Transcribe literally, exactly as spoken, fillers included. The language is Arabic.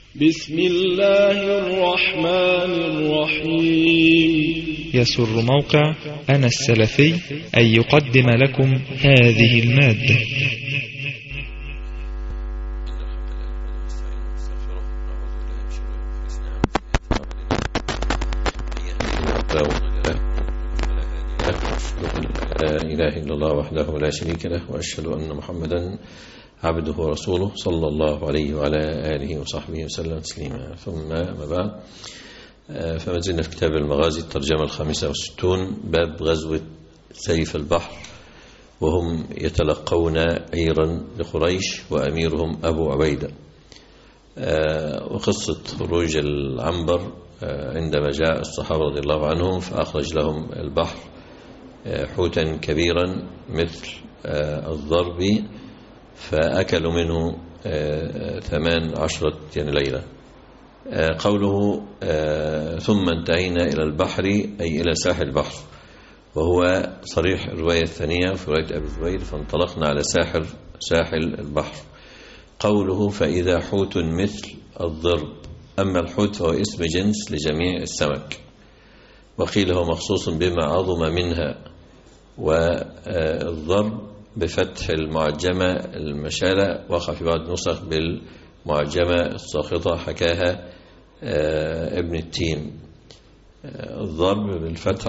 بسم الله الرحمن الرحيم. يسر موقع أنا السلفي أن يقدم لكم هذه المادة. لا إله إلا الله وحده لا شريك له، وأشهد أن محمدا عبده ورسوله صلى الله عليه وعلى آله وصحبه وسلم تسليما. ثم ما بعد، فما زلنا في كتاب المغازي الترجمة الخامسة والستون، باب غزوة سيف البحر، وهم يتلقون عيرا لقريش وأميرهم أبو عبيدة. وقصة خروج العنبر عندما جاء الصحابة رضي الله عنهم فأخرج لهم البحر حوتا كبيرا مثل الضرب، فأكلوا منه ثمان عشرة يعني ليلة. قوله ثم انتهينا إلى البحر أي إلى ساحل البحر، وهو صريح الرواية الثانية في رواية أبي زبير فانطلقنا على ساحل ساحل البحر. قوله فإذا حوت مثل الضرب، أما الحوت فهو اسم جنس لجميع السمك، وقيل هو مخصوص بما عظم منها، والضرب بفتح المعجمة المشالة، وقع في بعض النسخ بالمعجمة الساقطة حكاها ابن التين. الضرب بالفتح